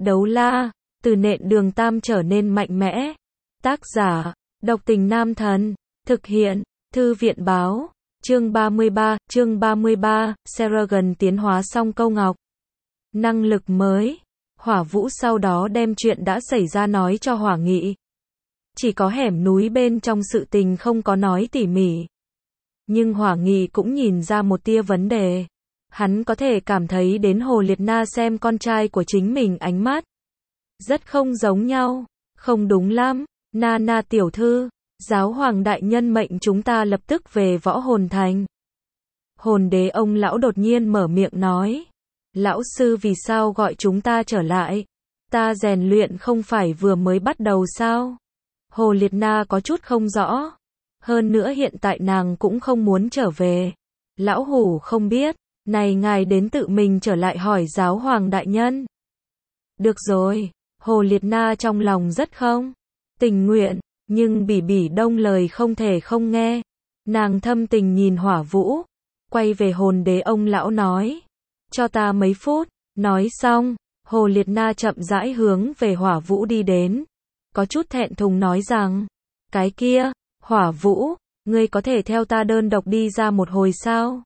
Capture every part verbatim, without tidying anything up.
Đấu la, từ nện đường tam trở nên mạnh mẽ. Tác giả, độc tình nam thần. Thực hiện, thư viện báo. Chương ba mươi ba, chương ba mươi ba, Seragon tiến hóa xong câu ngọc. Năng lực mới. Hỏa Vũ sau đó đem chuyện đã xảy ra nói cho Hỏa Nghị. Chỉ có hẻm núi bên trong sự tình không có nói tỉ mỉ. Nhưng Hỏa Nghị cũng nhìn ra một tia vấn đề. Hắn có thể cảm thấy đến Hồ Liệt Na xem con trai của chính mình ánh mắt. Rất không giống nhau. Không đúng lắm. Na Na tiểu thư, giáo hoàng đại nhân mệnh chúng ta lập tức về Võ Hồn Thành. Hồn đế ông lão đột nhiên mở miệng nói. Lão sư vì sao gọi chúng ta trở lại? Ta rèn luyện không phải vừa mới bắt đầu sao? Hồ Liệt Na có chút không rõ. Hơn nữa hiện tại nàng cũng không muốn trở về. Lão hủ không biết. Này ngài đến tự mình trở lại hỏi giáo hoàng đại nhân. Được rồi. Hồ Liệt Na trong lòng rất không tình nguyện. Nhưng Bỉ Bỉ Đông lời không thể không nghe. Nàng thâm tình nhìn Hỏa Vũ. Quay về hồn đế ông lão nói. Cho ta mấy phút. Nói xong, Hồ Liệt Na chậm rãi hướng về Hỏa Vũ đi đến. Có chút thẹn thùng nói rằng. Cái kia, Hỏa Vũ, ngươi có thể theo ta đơn độc đi ra một hồi sao?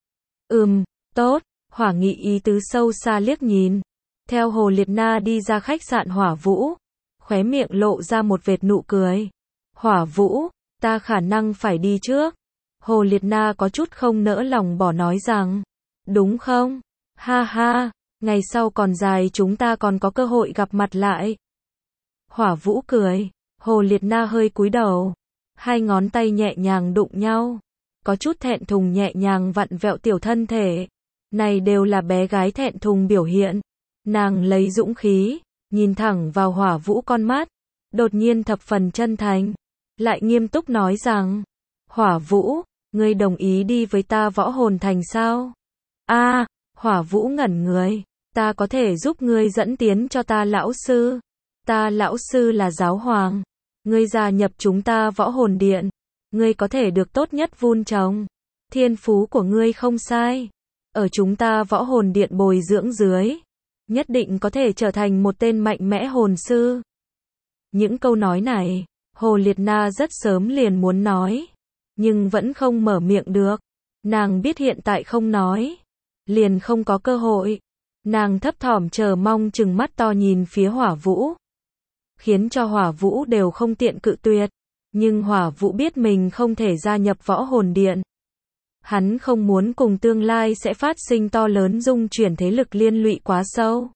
Ừm, tốt. Hỏa Nghị ý tứ sâu xa liếc nhìn. Theo Hồ Liệt Na đi ra khách sạn Hỏa Vũ. Khóe miệng lộ ra một vệt nụ cười. Hỏa Vũ, ta khả năng phải đi trước. Hồ Liệt Na có chút không nỡ lòng bỏ nói rằng. Đúng không? Ha ha, ngày sau còn dài chúng ta còn có cơ hội gặp mặt lại. Hỏa Vũ cười. Hồ Liệt Na hơi cúi đầu. Hai ngón tay nhẹ nhàng đụng nhau. Có chút thẹn thùng nhẹ nhàng vặn vẹo tiểu thân thể. Này đều là bé gái thẹn thùng biểu hiện. Nàng lấy dũng khí. Nhìn thẳng vào Hỏa Vũ con mắt. Đột nhiên thập phần chân thành. Lại nghiêm túc nói rằng. Hỏa Vũ, ngươi đồng ý đi với ta Võ Hồn Thành sao? A, à, Hỏa Vũ ngẩn người. Ta có thể giúp ngươi dẫn tiến cho ta lão sư. Ta lão sư là giáo hoàng. Ngươi gia nhập chúng ta Võ Hồn Điện. Ngươi có thể được tốt nhất vun trồng. Thiên phú của ngươi không sai. Ở chúng ta Võ Hồn Điện bồi dưỡng dưới. Nhất định có thể trở thành một tên mạnh mẽ hồn sư. Những câu nói này, Hồ Liệt Na rất sớm liền muốn nói. Nhưng vẫn không mở miệng được. Nàng biết hiện tại không nói. Liền không có cơ hội. Nàng thấp thỏm chờ mong chừng mắt to nhìn phía Hỏa Vũ. Khiến cho Hỏa Vũ đều không tiện cự tuyệt. Nhưng Hỏa Vũ biết mình không thể gia nhập Võ Hồn Điện. Hắn không muốn cùng tương lai sẽ phát sinh to lớn dung chuyển thế lực liên lụy quá sâu.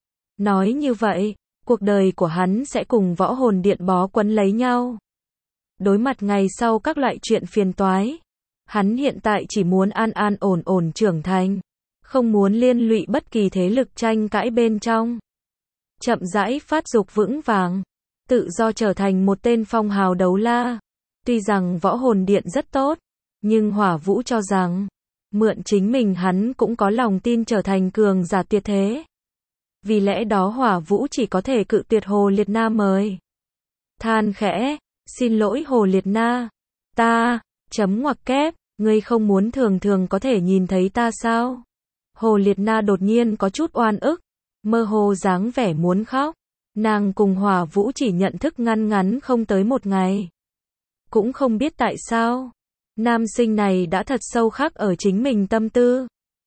Nói như vậy, cuộc đời của hắn sẽ cùng Võ Hồn Điện bó quấn lấy nhau. Đối mặt ngày sau các loại chuyện phiền toái. Hắn hiện tại chỉ muốn an an ổn ổn trưởng thành. Không muốn liên lụy bất kỳ thế lực tranh cãi bên trong. Chậm rãi phát dục vững vàng. Tự do trở thành một tên phong hào đấu la. Tuy rằng Võ Hồn Điện rất tốt. Nhưng Hỏa Vũ cho rằng. Mượn chính mình hắn cũng có lòng tin trở thành cường giả tuyệt thế. Vì lẽ đó Hỏa Vũ chỉ có thể cự tuyệt Hồ Liệt Na mời. Than khẽ. Xin lỗi Hồ Liệt Na. Ta, chấm ngoặc kép, ngươi không muốn thường thường có thể nhìn thấy ta sao? Hồ Liệt Na đột nhiên có chút oan ức. Mơ hồ dáng vẻ muốn khóc. Nàng cùng Hỏa Vũ chỉ nhận thức ngăn ngắn không tới một ngày. Cũng không biết tại sao. Nam sinh này đã thật sâu khắc ở chính mình tâm tư.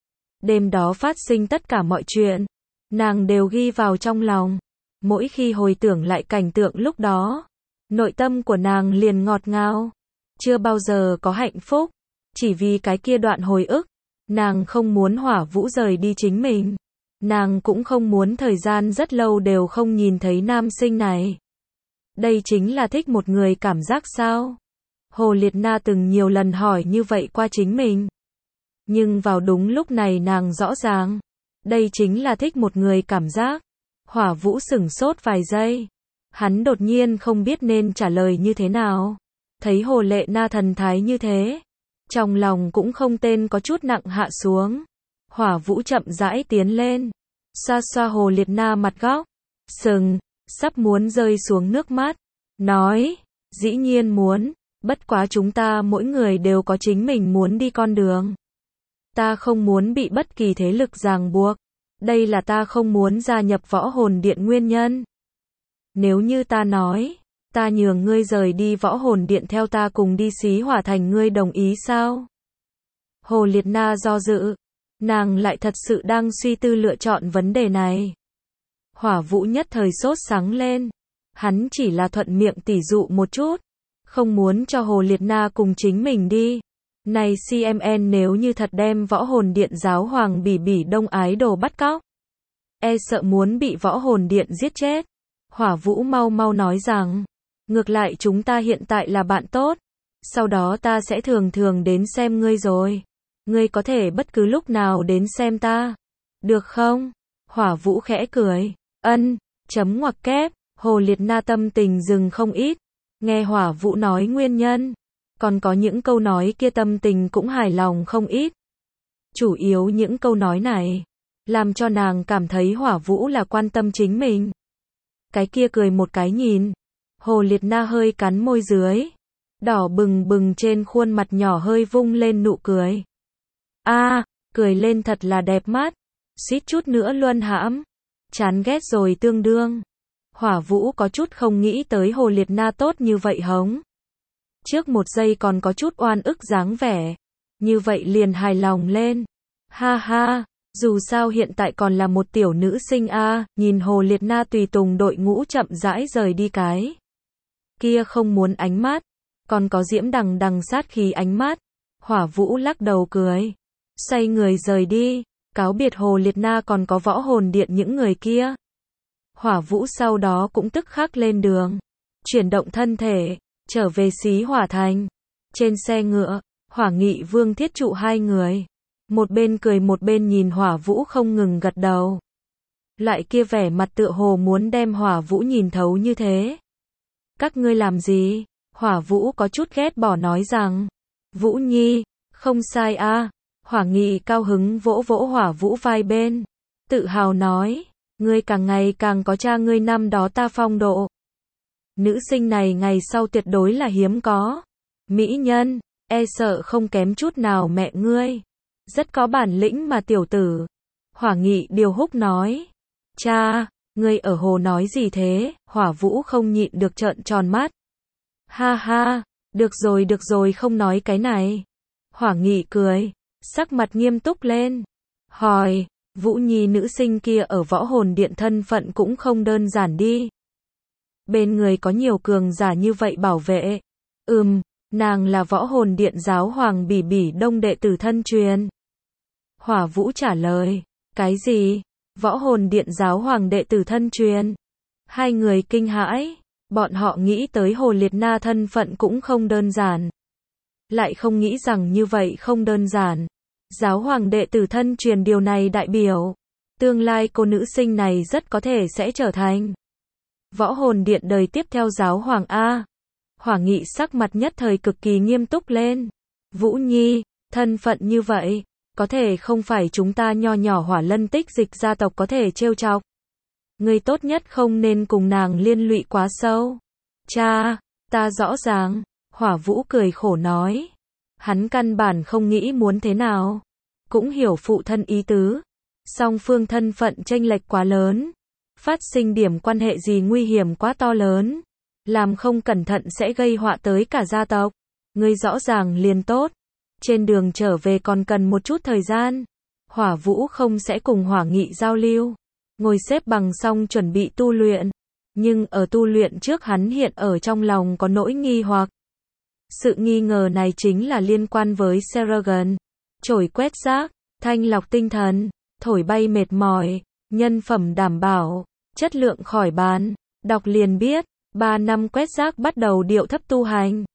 Đêm đó phát sinh tất cả mọi chuyện. Nàng đều ghi vào trong lòng. Mỗi khi hồi tưởng lại cảnh tượng lúc đó. Nội tâm của nàng liền ngọt ngào. Chưa bao giờ có hạnh phúc. Chỉ vì cái kia đoạn hồi ức. Nàng không muốn Hỏa Vũ rời đi chính mình. Nàng cũng không muốn thời gian rất lâu đều không nhìn thấy nam sinh này. Đây chính là thích một người cảm giác sao? Hồ Liệt Na từng nhiều lần hỏi như vậy qua chính mình. Nhưng vào đúng lúc này nàng rõ ràng. Đây chính là thích một người cảm giác. Hỏa Vũ sửng sốt vài giây. Hắn đột nhiên không biết nên trả lời như thế nào. Thấy Hồ Lệ Na thần thái như thế. Trong lòng cũng không tên có chút nặng hạ xuống. Hỏa Vũ chậm rãi tiến lên. Xoa xoa Hồ Liệt Na mặt góc. Sừng, sắp muốn rơi xuống nước mắt. Nói, dĩ nhiên muốn. Bất quá chúng ta mỗi người đều có chính mình muốn đi con đường. Ta không muốn bị bất kỳ thế lực ràng buộc. Đây là ta không muốn gia nhập võ hồn điện nguyên nhân. Nếu như ta nói, ta nhường ngươi rời đi võ hồn điện theo ta cùng đi Xí Hỏa Thành, ngươi đồng ý sao? Hồ Liệt Na do dự, nàng lại thật sự đang suy tư lựa chọn vấn đề này. Hỏa Vũ nhất thời sốt sắng lên, hắn chỉ là thuận miệng tỉ dụ một chút, không muốn cho Hồ Liệt Na cùng chính mình đi. Này xê em en nếu như thật đem võ hồn điện giáo hoàng Bỉ Bỉ Đông ái đồ bắt cóc, e sợ muốn bị võ hồn điện giết chết. Hỏa Vũ mau mau nói rằng, ngược lại chúng ta hiện tại là bạn tốt, sau đó ta sẽ thường thường đến xem ngươi rồi. Ngươi có thể bất cứ lúc nào đến xem ta, được không? Hỏa Vũ khẽ cười, ân, chấm ngoặc kép. Hồ Liệt Na tâm tình dừng không ít, nghe Hỏa Vũ nói nguyên nhân, còn có những câu nói kia tâm tình cũng hài lòng không ít. Chủ yếu những câu nói này, làm cho nàng cảm thấy Hỏa Vũ là quan tâm chính mình. Cái kia cười một cái nhìn, Hồ Liệt Na hơi cắn môi dưới, đỏ bừng bừng trên khuôn mặt nhỏ hơi vung lên nụ cười. A, à, cười lên thật là đẹp mắt, suýt chút nữa luân hãm, chán ghét rồi tương đương. Hỏa Vũ có chút không nghĩ tới Hồ Liệt Na tốt như vậy hống. Trước một giây còn có chút oan ức dáng vẻ, như vậy liền hài lòng lên. Ha ha, dù sao hiện tại còn là một tiểu nữ sinh a, à, nhìn Hồ Liệt Na tùy tùng đội ngũ chậm rãi rời đi cái kia không muốn ánh mắt, còn có diễm đằng đằng sát khí ánh mắt. Hỏa Vũ lắc đầu cười, xoay người rời đi, cáo biệt Hồ Liệt Na còn có võ hồn điện những người kia. Hỏa Vũ sau đó cũng tức khắc lên đường, chuyển động thân thể, trở về Xí Hỏa Thành. Trên xe ngựa, Hỏa Nghị Vương Thiết Trụ hai người, một bên cười một bên nhìn Hỏa Vũ không ngừng gật đầu. Lại kia vẻ mặt tựa hồ muốn đem Hỏa Vũ nhìn thấu như thế. Các ngươi làm gì? Hỏa Vũ có chút ghét bỏ nói rằng, Vũ Nhi, không sai a. À. Hỏa Nghị cao hứng vỗ vỗ Hỏa Vũ vai bên, tự hào nói, ngươi càng ngày càng có cha ngươi năm đó ta phong độ. Nữ sinh này ngày sau tuyệt đối là hiếm có. Mỹ nhân, e sợ không kém chút nào mẹ ngươi. Rất có bản lĩnh mà tiểu tử. Hỏa Nghị điều húc nói. Cha, ngươi ở hồ nói gì thế? Hỏa Vũ không nhịn được trợn tròn mắt. Ha ha, được rồi được rồi không nói cái này. Hỏa Nghị cười, sắc mặt nghiêm túc lên. Hỏi, Vũ Nhi nữ sinh kia ở võ hồn điện thân phận cũng không đơn giản đi. Bên người có nhiều cường giả như vậy bảo vệ. Ừm, nàng là võ hồn điện giáo hoàng Bỉ Bỉ Đông đệ tử thân truyền. Hỏa Vũ trả lời, cái gì? Võ hồn điện giáo hoàng đệ tử thân truyền? Hai người kinh hãi, bọn họ nghĩ tới Hồ Liệt Na thân phận cũng không đơn giản. Lại không nghĩ rằng như vậy không đơn giản. Giáo hoàng đệ tử thân truyền điều này đại biểu, tương lai cô nữ sinh này rất có thể sẽ trở thành võ hồn điện đời tiếp theo giáo hoàng A. Hỏa Nghị sắc mặt nhất thời cực kỳ nghiêm túc lên. Vũ Nhi, thân phận như vậy, có thể không phải chúng ta nho nhỏ Hỏa Lân Tích Dịch gia tộc có thể trêu chọc. Ngươi tốt nhất không nên cùng nàng liên lụy quá sâu. Cha, ta rõ ràng. Hỏa Vũ cười khổ nói. Hắn căn bản không nghĩ muốn thế nào. Cũng hiểu phụ thân ý tứ. Song phương thân phận chênh lệch quá lớn. Phát sinh điểm quan hệ gì nguy hiểm quá to lớn. Làm không cẩn thận sẽ gây họa tới cả gia tộc. Ngươi rõ ràng liền tốt. Trên đường trở về còn cần một chút thời gian. Hỏa Vũ không sẽ cùng Hỏa Nghị giao lưu. Ngồi xếp bằng xong chuẩn bị tu luyện. Nhưng ở tu luyện trước hắn hiện ở trong lòng có nỗi nghi hoặc. Sự nghi ngờ này chính là liên quan với Seragon. Chổi quét rác, thanh lọc tinh thần, thổi bay mệt mỏi, nhân phẩm đảm bảo, chất lượng khỏi bàn. Đọc liền biết, ba năm quét rác bắt đầu điệu thấp tu hành.